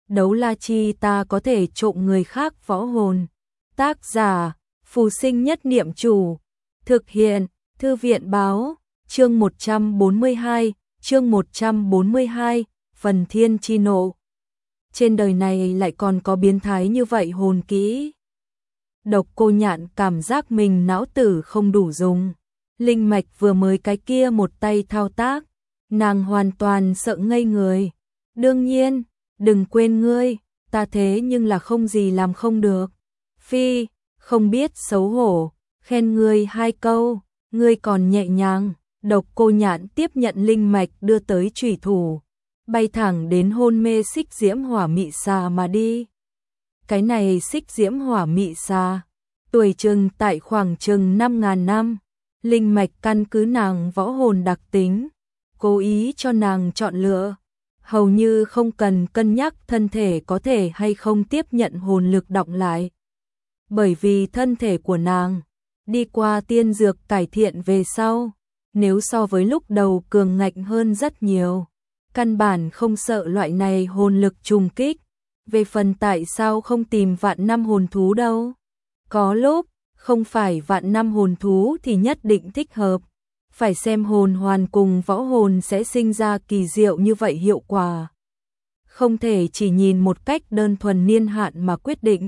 đấu la chi ta có thể trộm người khác võ hồn. Tác giả, Phù Sinh Nhất Niệm Chủ. Thực hiện, Thư viện báo, chương 142, Phần Thiên Chi Nộ. Trên đời này lại còn có biến thái như vậy hồn kỹ. Độc Cô Nhạn cảm giác mình não tử không đủ dùng. Linh mạch vừa mới cái kia một tay thao tác, nàng hoàn toàn sợ ngây người. Đương nhiên, đừng quên ngươi, ta thế nhưng là không gì làm không được. Phi, không biết xấu hổ, khen ngươi 2 câu, ngươi còn nhẹ nhàng. Độc Cô Nhạn tiếp nhận linh mạch đưa tới chủy thủ, bay thẳng đến hôn mê xích diễm hỏa mị xà mà đi. Cái này xích diễm hỏa mị xà, tuổi chừng tại khoảng chừng 5.000 năm, linh mạch căn cứ nàng võ hồn đặc tính, cố ý cho nàng chọn lựa, hầu như không cần cân nhắc thân thể có thể hay không tiếp nhận hồn lực đọng lại. Bởi vì thân thể của nàng đi qua tiên dược cải thiện về sau, nếu so với lúc đầu cường ngạnh hơn rất nhiều, căn bản không sợ loại này hồn lực trùng kích. Về phần tại sao không tìm vạn năm hồn thú đâu? Có lúc, không phải vạn năm hồn thú thì nhất định thích hợp. Phải xem hồn hoàn cùng võ hồn sẽ sinh ra kỳ diệu như vậy hiệu quả. Không thể chỉ nhìn một cách đơn thuần niên hạn mà quyết định.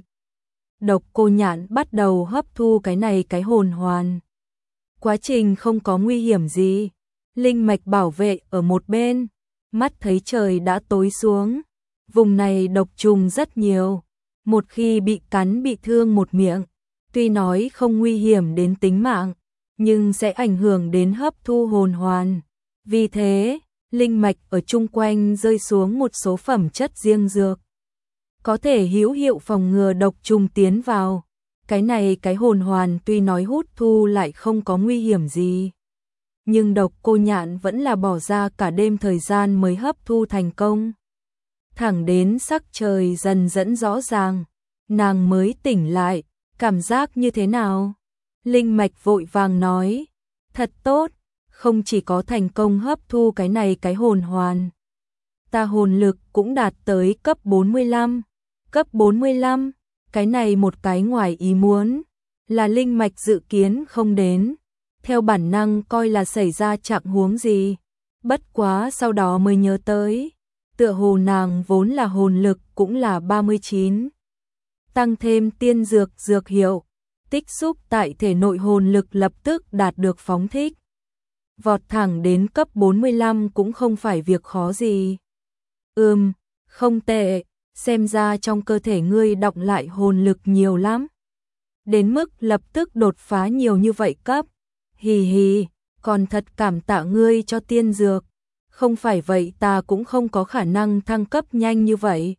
Độc Cô Nhạn bắt đầu hấp thu cái hồn hoàn. Quá trình không có nguy hiểm gì. Linh mạch bảo vệ ở một bên, mắt thấy trời đã tối xuống. Vùng này độc trùng rất nhiều, một khi bị cắn bị thương một miệng, tuy nói không nguy hiểm đến tính mạng, nhưng sẽ ảnh hưởng đến hấp thu hồn hoàn. Vì thế, linh mạch ở chung quanh rơi xuống một số phẩm chất riêng dược, có thể hữu hiệu phòng ngừa độc trùng tiến vào. Cái hồn hoàn tuy nói hút thu lại không có nguy hiểm gì, nhưng Độc Cô Nhạn vẫn là bỏ ra cả đêm thời gian mới hấp thu thành công. Thẳng đến sắc trời dần dẫn rõ ràng, nàng mới tỉnh lại, cảm giác như thế nào? Linh mạch vội vàng nói, thật tốt, không chỉ có thành công hấp thu cái hồn hoàn. Ta hồn lực cũng đạt tới cấp 45. Cấp 45, cái này một cái ngoài ý muốn, là linh mạch dự kiến không đến. Theo bản năng coi là xảy ra trạng huống gì. Bất quá sau đó mới nhớ tới, tựa hồ nàng vốn là hồn lực cũng là 39. Tăng thêm tiên dược hiệu, tích xúc tại thể nội hồn lực lập tức đạt được phóng thích. Vọt thẳng đến cấp 45 cũng không phải việc khó gì. Không tệ, xem ra trong cơ thể ngươi đọng lại hồn lực nhiều lắm. Đến mức lập tức đột phá nhiều như vậy cấp. Hì hì, còn thật cảm tạ ngươi cho tiên dược. Không phải vậy ta cũng không có khả năng thăng cấp nhanh như vậy.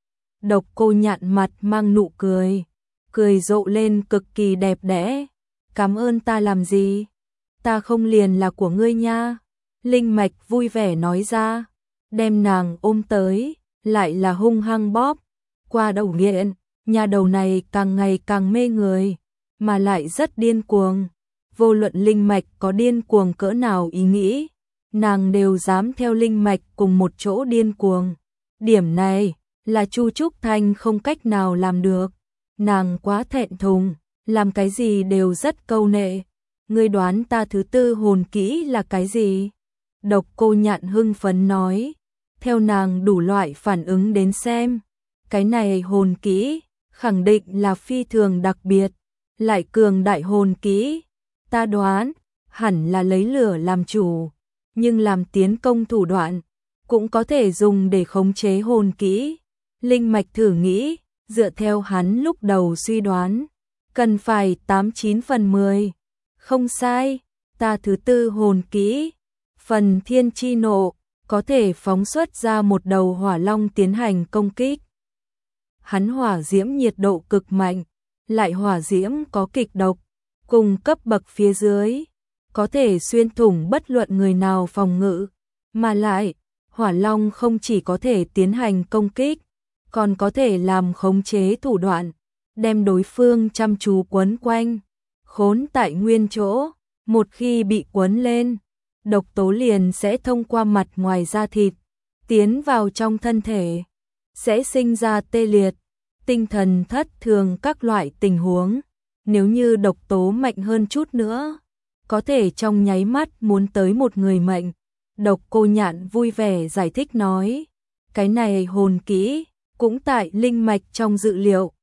Độc Cô Nhạn mặt mang nụ cười, cười rộ lên cực kỳ đẹp đẽ. Cảm ơn ta làm gì? Ta không liền là của ngươi nha. Linh mạch vui vẻ nói ra, đem nàng ôm tới, lại là hung hăng bóp. Qua đầu nghiện, nhà đầu này càng ngày càng mê người, mà lại rất điên cuồng. Vô luận linh mạch có điên cuồng cỡ nào ý nghĩ, nàng đều dám theo linh mạch cùng một chỗ điên cuồng. Điểm này là Chu Trúc Thanh không cách nào làm được. Nàng quá thẹn thùng, làm cái gì đều rất câu nệ. Ngươi đoán ta thứ 4 hồn kỹ là cái gì? Độc Cô Nhạn hưng phấn nói, theo nàng đủ loại phản ứng đến xem, cái này hồn kỹ khẳng định là phi thường đặc biệt, lại cường đại hồn kỹ. Ta đoán, hẳn là lấy lửa làm chủ, nhưng làm tiến công thủ đoạn, cũng có thể dùng để khống chế hồn kỹ. Linh mạch thử nghĩ, dựa theo hắn lúc đầu suy đoán, cần phải 89 phần 10. Không sai, ta thứ 4 hồn kỹ, Phần Thiên Chi Nộ, có thể phóng xuất ra một đầu hỏa long tiến hành công kích. Hắn hỏa diễm nhiệt độ cực mạnh, lại hỏa diễm có kịch độc, cùng cấp bậc phía dưới, có thể xuyên thủng bất luận người nào phòng ngự, mà lại, hỏa long không chỉ có thể tiến hành công kích, còn có thể làm khống chế thủ đoạn, đem đối phương chăm chú quấn quanh, khốn tại nguyên chỗ. Một khi bị quấn lên, độc tố liền sẽ thông qua mặt ngoài da thịt, tiến vào trong thân thể. sẽ sinh ra tê liệt, tinh thần thất thường các loại tình huống. Nếu như độc tố mạnh hơn chút nữa, có thể trong nháy mắt muốn tới một người mệnh. Độc Cô Nhạn vui vẻ giải thích nói, cái này hồn kỹ, cũng tại linh mạch trong dự liệu.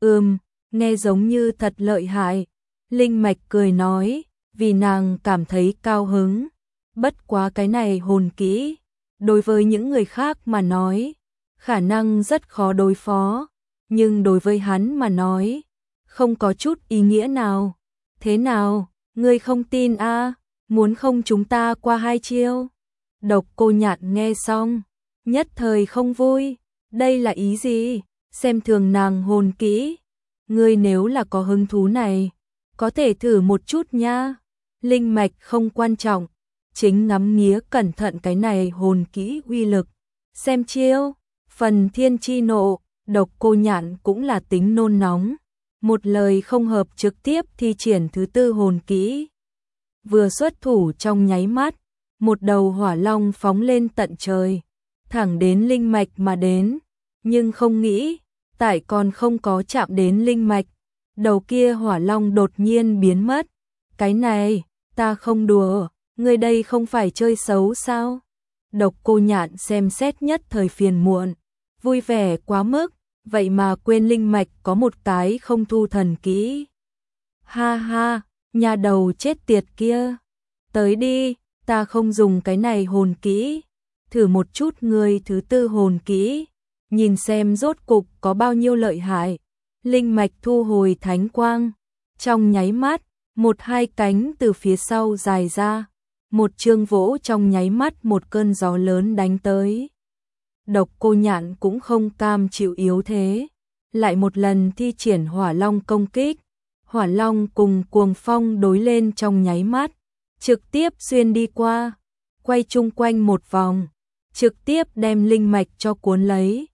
Nghe giống như thật lợi hại. Linh mạch cười nói, vì nàng cảm thấy cao hứng. Bất quá cái này hồn kỹ, đối với những người khác mà nói, khả năng rất khó đối phó, nhưng đối với hắn mà nói, không có chút ý nghĩa nào. Thế nào, ngươi không tin a? Muốn không chúng ta qua 2 chiêu? Độc Cô Nhạn nghe xong, nhất thời không vui, đây là ý gì? Xem thường nàng hồn kỹ. Ngươi nếu là có hứng thú này, có thể thử một chút nha. Linh mạch không quan trọng, chính ngắm nghía cẩn thận cái này hồn kỹ uy lực. Xem chiêu, phần thiên chi nộ. Độc Cô Nhạn cũng là tính nôn nóng, một lời không hợp trực tiếp thi triển thứ 4 hồn kỹ. Vừa xuất thủ trong nháy mắt, một đầu hỏa long phóng lên tận trời, thẳng đến linh mạch mà đến, nhưng không nghĩ, tại còn không có chạm đến linh mạch, đầu kia hỏa long đột nhiên biến mất. Cái này, ta không đùa, ngươi đây không phải chơi xấu sao? Độc Cô Nhạn xem xét nhất thời phiền muộn, vui vẻ quá mức, vậy mà quên linh mạch có một cái không thu thần kỹ. Ha ha, nhà đầu chết tiệt kia, tới đi, ta không dùng cái này hồn kỹ, thử một chút ngươi thứ 4 hồn kỹ, nhìn xem rốt cục có bao nhiêu lợi hại. Linh mạch thu hồi thánh quang, trong nháy mắt, 1-2 cánh từ phía sau dài ra, một chương vỗ trong nháy mắt một cơn gió lớn đánh tới. Độc Cô Nhạn cũng không cam chịu yếu thế, lại một lần thi triển hỏa long công kích. Hỏa long cùng cuồng phong đối lên trong nháy mắt, trực tiếp xuyên đi qua, quay chung quanh một vòng, trực tiếp đem linh mạch cho cuốn lấy.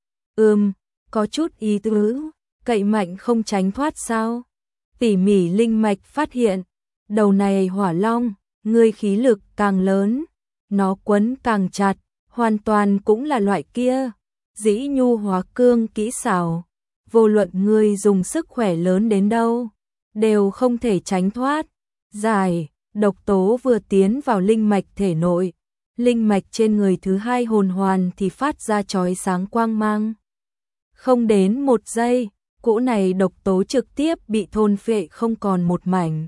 Có chút ý tứ, cậy mạnh không tránh thoát sao? Tỉ mỉ linh mạch phát hiện, đầu này hỏa long, ngươi khí lực càng lớn, nó quấn càng chặt, hoàn toàn cũng là loại kia, dĩ nhu hóa cương kỹ xảo, vô luận ngươi dùng sức khỏe lớn đến đâu, đều không thể tránh thoát. Giải, độc tố vừa tiến vào linh mạch thể nội, linh mạch trên người thứ 2 hồn hoàn thì phát ra chói sáng quang mang. Không đến 1 giây, cỗ này độc tố trực tiếp bị thôn phệ không còn một mảnh.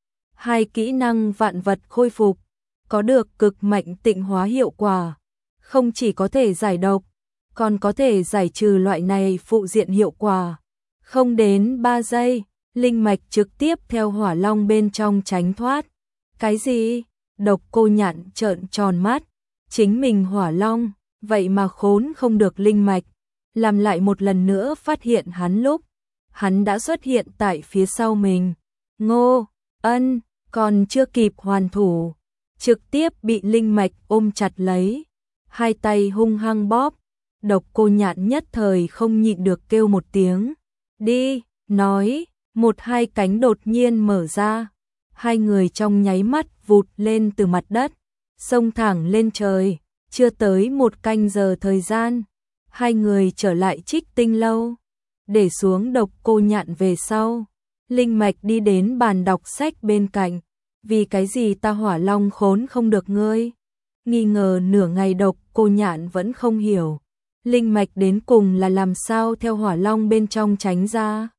2 kỹ năng vạn vật khôi phục, có được cực mạnh tịnh hóa hiệu quả, không chỉ có thể giải độc, còn có thể giải trừ loại này phụ diện hiệu quả. Không đến 3 giây, linh mạch trực tiếp theo hỏa long bên trong tránh thoát. Cái gì? Độc Cô Nhạn trợn tròn mắt, chính mình hỏa long, vậy mà khốn không được linh mạch. Làm lại một lần nữa phát hiện hắn lúc, hắn đã xuất hiện tại phía sau mình. Ngô Ân còn chưa kịp hoàn thủ, trực tiếp bị linh mạch ôm chặt lấy, 2 tay hung hăng bóp. Độc Cô Nhạn nhất thời không nhịn được kêu một tiếng. Đi, nói, 1-2 cánh đột nhiên mở ra. 2 người trong nháy mắt vụt lên từ mặt đất, xông thẳng lên trời, chưa tới 1 canh giờ thời gian. 2 người trở lại Trích Tinh lâu, để xuống Độc Cô Nhạn về sau. Linh mạch đi đến bàn đọc sách bên cạnh, vì cái gì ta hỏa long khốn không được ngươi? Nghi ngờ nửa ngày Độc Cô Nhạn vẫn không hiểu, linh mạch đến cùng là làm sao theo hỏa long bên trong tránh ra.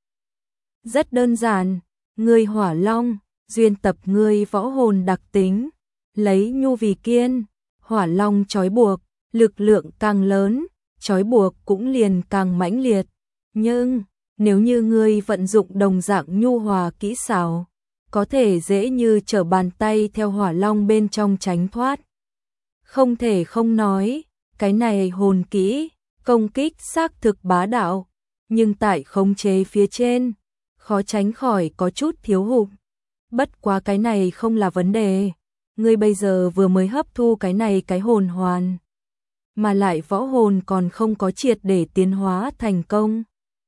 Rất đơn giản, ngươi hỏa long, duyên tập ngươi võ hồn đặc tính, lấy nhu vì kiên, hỏa long trói buộc, lực lượng càng lớn, trói buộc cũng liền càng mãnh liệt. Nhưng, nếu như ngươi vận dụng đồng dạng nhu hòa kỹ xảo, có thể dễ như trở bàn tay theo hỏa long bên trong tránh thoát. Không thể không nói, cái này hồn kỹ, công kích xác thực bá đạo, nhưng tại khống chế phía trên, khó tránh khỏi có chút thiếu hụt. Bất quá cái này không là vấn đề, ngươi bây giờ vừa mới hấp thu cái này cái hồn hoàn, mà lại võ hồn còn không có triệt để tiến hóa thành công.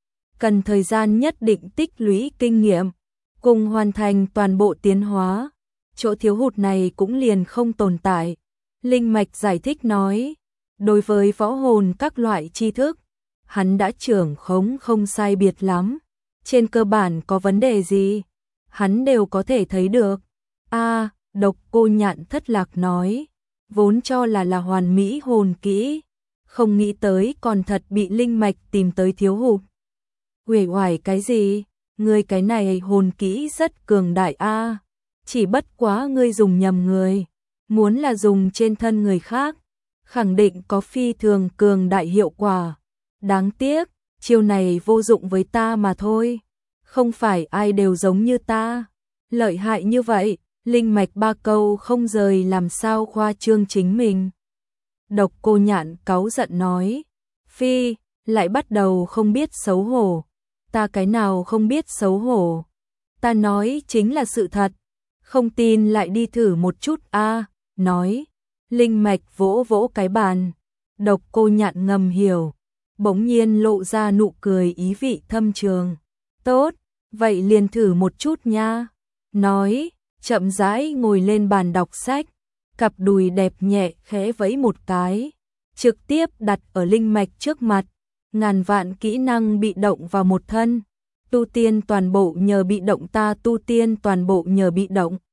Cần thời gian nhất định tích lũy kinh nghiệm, cùng hoàn thành toàn bộ tiến hóa, chỗ thiếu hụt này cũng liền không tồn tại. Linh mạch giải thích nói, đối với võ hồn các loại tri thức, hắn đã trưởng khống không sai biệt lắm. Trên cơ bản có vấn đề gì, hắn đều có thể thấy được. Độc Cô Nhạn thất lạc nói, vốn cho là hoàn mỹ hồn kỹ, không nghĩ tới còn thật bị linh mạch tìm tới thiếu hụt. Uể oải cái gì, ngươi cái này hồn kỹ rất cường đại chỉ bất quá ngươi dùng nhầm người, muốn là dùng trên thân người khác, khẳng định có phi thường cường đại hiệu quả. Đáng tiếc, chiêu này vô dụng với ta mà thôi, không phải ai đều giống như ta, lợi hại như vậy, linh mạch 3 câu không rời làm sao khoa trương chính mình. Độc Cô Nhạn cáu giận nói, phi, lại bắt đầu không biết xấu hổ, ta cái nào không biết xấu hổ, ta nói chính là sự thật, không tin lại đi thử một chút nói, linh mạch vỗ vỗ cái bàn. Độc Cô Nhạn ngầm hiểu, bỗng nhiên lộ ra nụ cười ý vị thâm trường, tốt, vậy liền thử một chút nha, nói, chậm rãi ngồi lên bàn đọc sách, cặp đùi đẹp nhẹ khẽ vẫy một cái, trực tiếp đặt ở linh mạch trước mặt, ngàn vạn kỹ năng bị động vào một thân, tu tiên toàn bộ nhờ bị động ta tu tiên toàn bộ nhờ bị động.